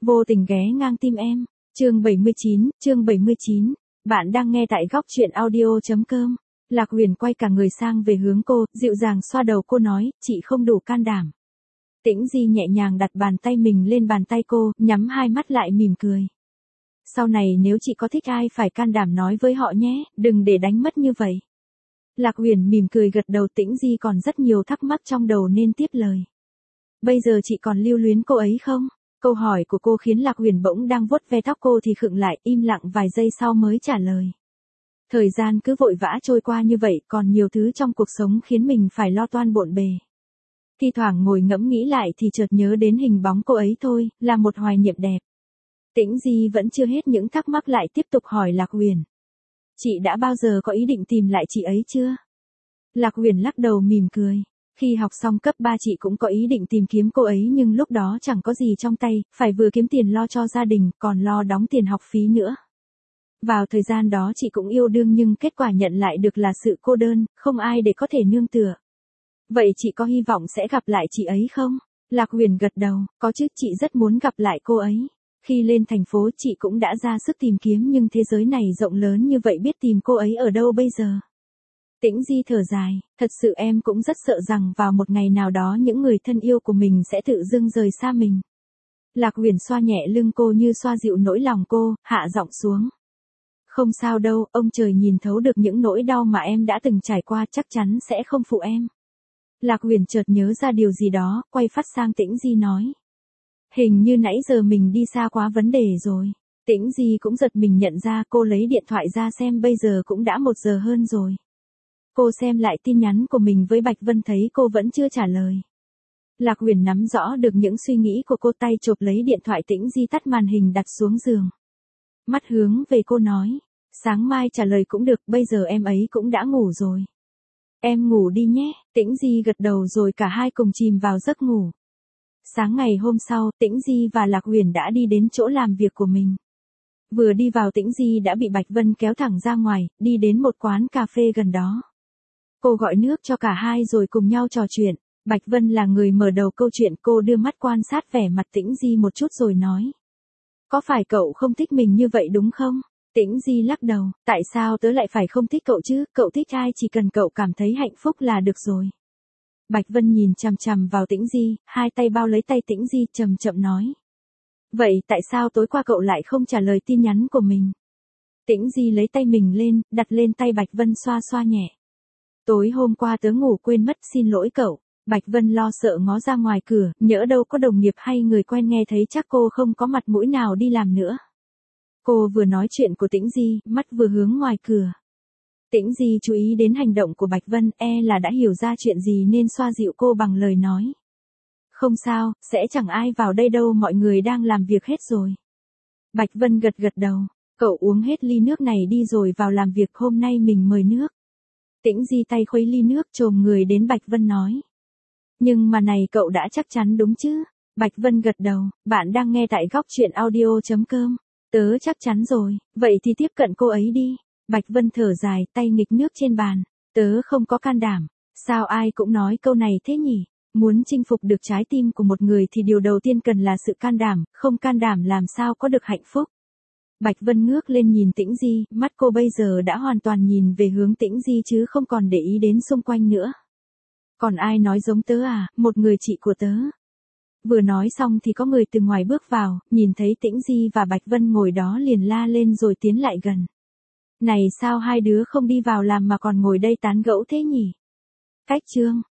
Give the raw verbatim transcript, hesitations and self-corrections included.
Vô tình ghé ngang tim em. Chương bảy mươi chín, chương bảy mươi chín. Bạn đang nghe tại góc truyện audio.com. Lạc Huyền quay cả người sang về hướng cô, dịu dàng xoa đầu cô nói, chị không đủ can đảm. Tĩnh Di nhẹ nhàng đặt bàn tay mình lên bàn tay cô, nhắm hai mắt lại mỉm cười. Sau này nếu chị có thích ai phải can đảm nói với họ nhé, đừng để đánh mất như vậy. Lạc Huyền mỉm cười gật đầu. Tĩnh Di còn rất nhiều thắc mắc trong đầu nên tiếp lời. Bây giờ chị còn lưu luyến cô ấy không? Câu hỏi của cô khiến Lạc Huyền bỗng đang vuốt ve tóc cô thì khựng lại, im lặng vài giây sau mới trả lời. Thời gian cứ vội vã trôi qua như vậy, còn nhiều thứ trong cuộc sống khiến mình phải lo toan bộn bề. Thi thoảng ngồi ngẫm nghĩ lại thì chợt nhớ đến hình bóng cô ấy thôi, là một hoài niệm đẹp. Tĩnh Di vẫn chưa hết những thắc mắc lại tiếp tục hỏi Lạc Huyền. Chị đã bao giờ có ý định tìm lại chị ấy chưa? Lạc Huyền lắc đầu mỉm cười. Khi học xong cấp ba chị cũng có ý định tìm kiếm cô ấy nhưng lúc đó chẳng có gì trong tay, phải vừa kiếm tiền lo cho gia đình, còn lo đóng tiền học phí nữa. Vào thời gian đó chị cũng yêu đương nhưng kết quả nhận lại được là sự cô đơn, không ai để có thể nương tựa. Vậy chị có hy vọng sẽ gặp lại chị ấy không? Lạc Huyền gật đầu, có chứ, chị rất muốn gặp lại cô ấy. Khi lên thành phố chị cũng đã ra sức tìm kiếm nhưng thế giới này rộng lớn như vậy, biết tìm cô ấy ở đâu bây giờ? Tĩnh Di thở dài, thật sự em cũng rất sợ rằng vào một ngày nào đó những người thân yêu của mình sẽ tự dưng rời xa mình. Lạc Huyền xoa nhẹ lưng cô như xoa dịu nỗi lòng cô, hạ giọng xuống. Không sao đâu, ông trời nhìn thấu được những nỗi đau mà em đã từng trải qua, chắc chắn sẽ không phụ em. Lạc Huyền chợt nhớ ra điều gì đó, quay phát sang Tĩnh Di nói. Hình như nãy giờ mình đi xa quá vấn đề rồi. Tĩnh Di cũng giật mình nhận ra, cô lấy điện thoại ra xem bây giờ cũng đã một giờ hơn rồi. Cô xem lại tin nhắn của mình với Bạch Vân thấy cô vẫn chưa trả lời. Lạc Huyền nắm rõ được những suy nghĩ của cô, tay chộp lấy điện thoại. Tĩnh Di tắt màn hình đặt xuống giường. Mắt hướng về cô nói, sáng mai trả lời cũng được, bây giờ em ấy cũng đã ngủ rồi. Em ngủ đi nhé. Tĩnh Di gật đầu rồi cả hai cùng chìm vào giấc ngủ. Sáng ngày hôm sau, Tĩnh Di và Lạc Huyền đã đi đến chỗ làm việc của mình. Vừa đi vào Tĩnh Di đã bị Bạch Vân kéo thẳng ra ngoài, đi đến một quán cà phê gần đó. Cô gọi nước cho cả hai rồi cùng nhau trò chuyện. Bạch Vân là người mở đầu câu chuyện, cô đưa mắt quan sát vẻ mặt Tĩnh Di một chút rồi nói. Có phải cậu không thích mình như vậy đúng không? Tĩnh Di lắc đầu, tại sao tớ lại phải không thích cậu chứ, cậu thích ai chỉ cần cậu cảm thấy hạnh phúc là được rồi. Bạch Vân nhìn chằm chằm vào Tĩnh Di, hai tay bao lấy tay Tĩnh Di chậm chậm nói. Vậy tại sao tối qua cậu lại không trả lời tin nhắn của mình? Tĩnh Di lấy tay mình lên, đặt lên tay Bạch Vân xoa xoa nhẹ. Tối hôm qua tớ ngủ quên mất, xin lỗi cậu. Bạch Vân lo sợ ngó ra ngoài cửa, nhỡ đâu có đồng nghiệp hay người quen nghe thấy chắc cô không có mặt mũi nào đi làm nữa. Cô vừa nói chuyện của Tĩnh Di, mắt vừa hướng ngoài cửa. Tĩnh Di chú ý đến hành động của Bạch Vân, e là đã hiểu ra chuyện gì nên xoa dịu cô bằng lời nói. Không sao, sẽ chẳng ai vào đây đâu, mọi người đang làm việc hết rồi. Bạch Vân gật gật đầu, cậu uống hết ly nước này đi rồi vào làm việc, hôm nay mình mời nước. Tĩnh Di tay khuấy ly nước chồm người đến Bạch Vân nói. Nhưng mà này cậu đã chắc chắn đúng chứ? Bạch Vân gật đầu, bạn đang nghe tại góc truyện audio.com. Tớ chắc chắn rồi, vậy thì tiếp cận cô ấy đi. Bạch Vân thở dài, tay nghịch nước trên bàn. Tớ không có can đảm. Sao ai cũng nói câu này thế nhỉ? Muốn chinh phục được trái tim của một người thì điều đầu tiên cần là sự can đảm, không can đảm làm sao có được hạnh phúc. Bạch Vân ngước lên nhìn Tĩnh Di, mắt cô bây giờ đã hoàn toàn nhìn về hướng Tĩnh Di chứ không còn để ý đến xung quanh nữa. Còn ai nói giống tớ à, một người chị của tớ. Vừa nói xong thì có người từ ngoài bước vào, nhìn thấy Tĩnh Di và Bạch Vân ngồi đó liền la lên rồi tiến lại gần. Này sao hai đứa không đi vào làm mà còn ngồi đây tán gẫu thế nhỉ? Cách chương.